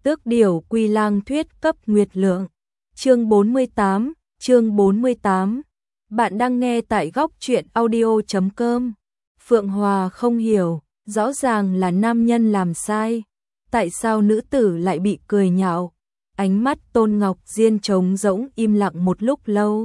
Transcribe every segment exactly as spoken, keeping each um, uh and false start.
Tước điểu Quy Lang thuyết cấp nguyệt lượng. Chương bốn mươi tám, chương bốn mươi tám. Bạn đang nghe tại góc truyện audio chấm com. Phượng Hòa không hiểu, rõ ràng là nam nhân làm sai, tại sao nữ tử lại bị cười nhạo? Ánh mắt Tôn Ngọc Diên trống rỗng im lặng một lúc lâu.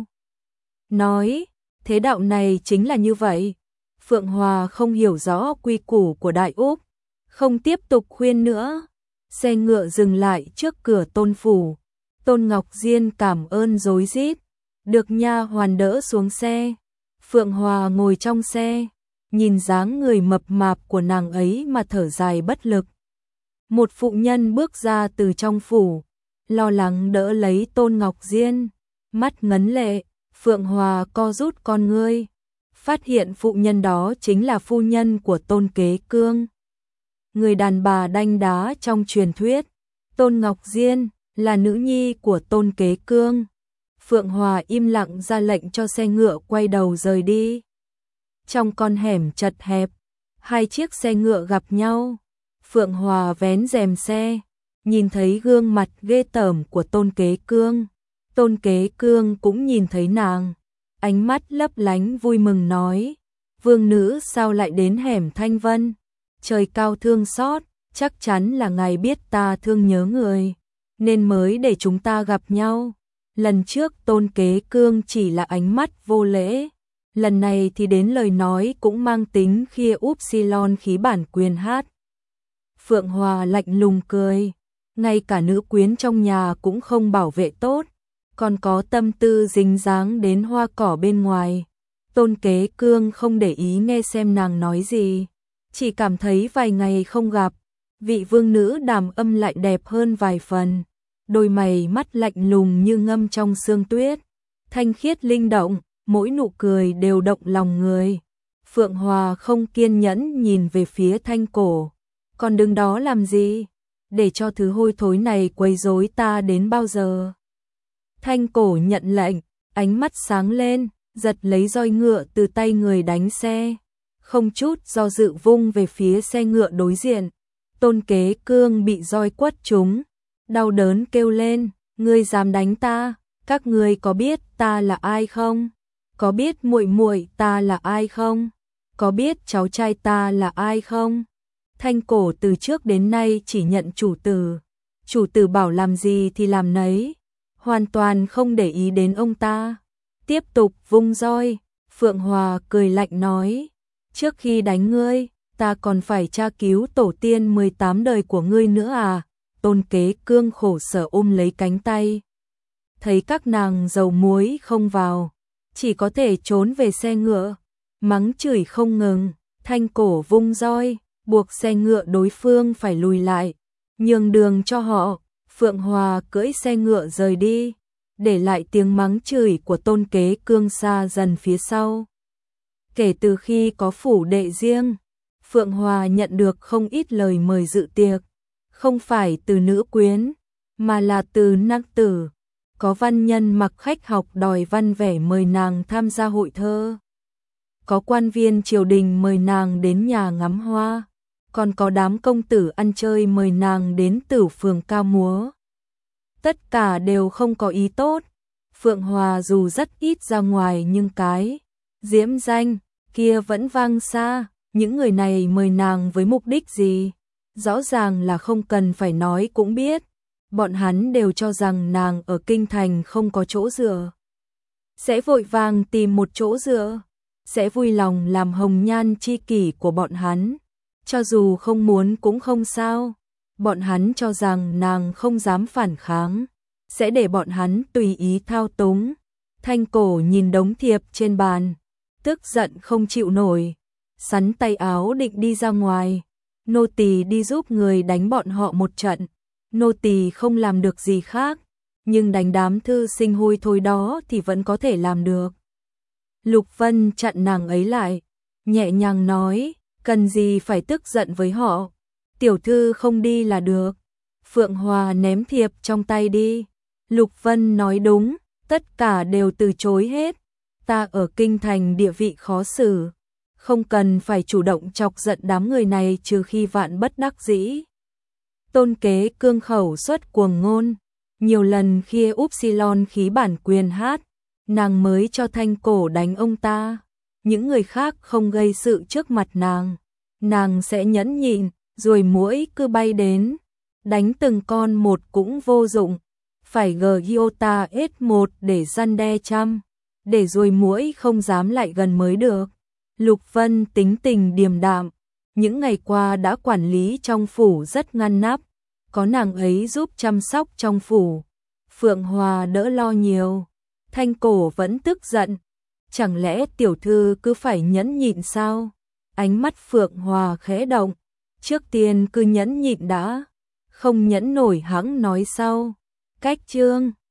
Nói, thế đạo này chính là như vậy. Phượng Hòa không hiểu rõ quy củ của Đại Úc, không tiếp tục khuyên nữa. Xe ngựa dừng lại trước cửa Tôn phủ. Tôn Ngọc Diên cảm ơn rối rít, được nha hoàn đỡ xuống xe. Phượng Hòa ngồi trong xe, nhìn dáng người mập mạp của nàng ấy mà thở dài bất lực. Một phụ nhân bước ra từ trong phủ, lo lắng đỡ lấy Tôn Ngọc Diên, mắt ngấn lệ. Phượng Hòa co rút con ngươi, phát hiện phụ nhân đó chính là phu nhân của Tôn Kế Cương, người đàn bà đanh đá trong truyền thuyết. Tôn Ngọc Diên là nữ nhi của Tôn Kế Cương. Phượng Hòa im lặng ra lệnh cho xe ngựa quay đầu rời đi. Trong con hẻm chật hẹp, hai chiếc xe ngựa gặp nhau. Phượng Hòa vén rèm xe, nhìn thấy gương mặt ghê tởm của Tôn Kế Cương. Tôn Kế Cương cũng nhìn thấy nàng, ánh mắt lấp lánh vui mừng nói: "Vương nữ sao lại đến hẻm Thanh Vân? Trời cao thương xót, chắc chắn là ngài biết ta thương nhớ người, nên mới để chúng ta gặp nhau. Lần trước Tôn Kế Cương chỉ là ánh mắt vô lễ, lần này thì đến lời nói cũng mang tính khia upsilon khí bản quyền hát." Phượng Hòa lạnh lùng cười, ngay cả nữ quyến trong nhà cũng không bảo vệ tốt, còn có tâm tư dính dáng đến hoa cỏ bên ngoài. Tôn Kế Cương không để ý nghe xem nàng nói gì, chỉ cảm thấy vài ngày không gặp, vị vương nữ Đàm Âm lại đẹp hơn vài phần, đôi mày mắt lạnh lùng như ngâm trong sương tuyết, thanh khiết linh động, mỗi nụ cười đều động lòng người. Phượng Hòa không kiên nhẫn nhìn về phía Thanh Cổ, còn đứng đó làm gì, để cho thứ hôi thối này quấy rối ta đến bao giờ? Thanh Cổ nhận lệnh, ánh mắt sáng lên, giật lấy roi ngựa từ tay người đánh xe, không chút do dự vung về phía xe ngựa đối diện. Tôn Kế Cương bị roi quất trúng, đau đớn kêu lên: "Ngươi dám đánh ta? Các ngươi có biết ta là ai không? Có biết muội muội ta là ai không? Có biết cháu trai ta là ai không?" Thanh Cổ từ trước đến nay chỉ nhận chủ tử, chủ tử bảo làm gì thì làm nấy, hoàn toàn không để ý đến ông ta. Tiếp tục vung roi. Phượng Hòa cười lạnh nói: "Trước khi đánh ngươi, ta còn phải tra cứu tổ tiên mười tám đời của ngươi nữa à?" Tôn Kế Cương khổ sở ôm lấy cánh tay, thấy các nàng dầu muối không vào, chỉ có thể trốn về xe ngựa, mắng chửi không ngừng. Thanh Cổ vung roi, buộc xe ngựa đối phương phải lùi lại, nhường đường cho họ. Phượng Hòa cưỡi xe ngựa rời đi, để lại tiếng mắng chửi của Tôn Kế Cương xa dần phía sau. Kể từ khi có phủ đệ riêng, Phượng Hòa nhận được không ít lời mời dự tiệc, không phải từ nữ quyến, mà là từ nam tử. Có văn nhân mặc khách học đòi văn vẻ mời nàng tham gia hội thơ, có quan viên triều đình mời nàng đến nhà ngắm hoa, còn có đám công tử ăn chơi mời nàng đến Tử Phường ca múa. Tất cả đều không có ý tốt. Phượng Hòa dù rất ít ra ngoài nhưng cái diễm danh kia vẫn vang xa. Những người này mời nàng với mục đích gì? Rõ ràng là không cần phải nói cũng biết. Bọn hắn đều cho rằng nàng ở kinh thành không có chỗ dựa, sẽ vội vàng tìm một chỗ dựa, sẽ vui lòng làm hồng nhan chi kỷ của bọn hắn. Cho dù không muốn cũng không sao. Bọn hắn cho rằng nàng không dám phản kháng, sẽ để bọn hắn tùy ý thao túng. Thanh Cổ nhìn đống thiệp trên bàn, tức giận không chịu nổi, sắn tay áo định đi ra ngoài. Nô tỳ đi giúp người đánh bọn họ một trận. Nô tỳ không làm được gì khác, nhưng đánh đám thư sinh hôi thối đó thì vẫn có thể làm được. Lục Vân chặn nàng ấy lại, nhẹ nhàng nói: "Cần gì phải tức giận với họ, tiểu thư không đi là được." Phượng Hòa ném thiệp trong tay đi. Lục Vân nói đúng, tất cả đều từ chối hết. Ta ở kinh thành địa vị khó xử, không cần phải chủ động chọc giận đám người này trừ khi vạn bất đắc dĩ. Tôn Kế cương khẩu xuất cuồng ngôn, nhiều lần khi Upsilon khí bản quyền hát, nàng mới cho Thanh Cổ đánh ông ta. Những người khác không gây sự trước mặt nàng, nàng sẽ nhẫn nhịn, rồi muỗi cứ bay đến, đánh từng con một cũng vô dụng, phải gờ Giota S một để răn đe chăm, để rồi muỗi không dám lại gần mới được. Lục Vân tính tình điềm đạm, những ngày qua đã quản lý trong phủ rất ngăn nắp, có nàng ấy giúp chăm sóc trong phủ, Phượng Hòa đỡ lo nhiều. Thanh Cổ vẫn tức giận, chẳng lẽ tiểu thư cứ phải nhẫn nhịn sao? Ánh mắt Phượng Hòa khẽ động, trước tiên cứ nhẫn nhịn đã, không nhẫn nổi hẵng nói sau. Cách chương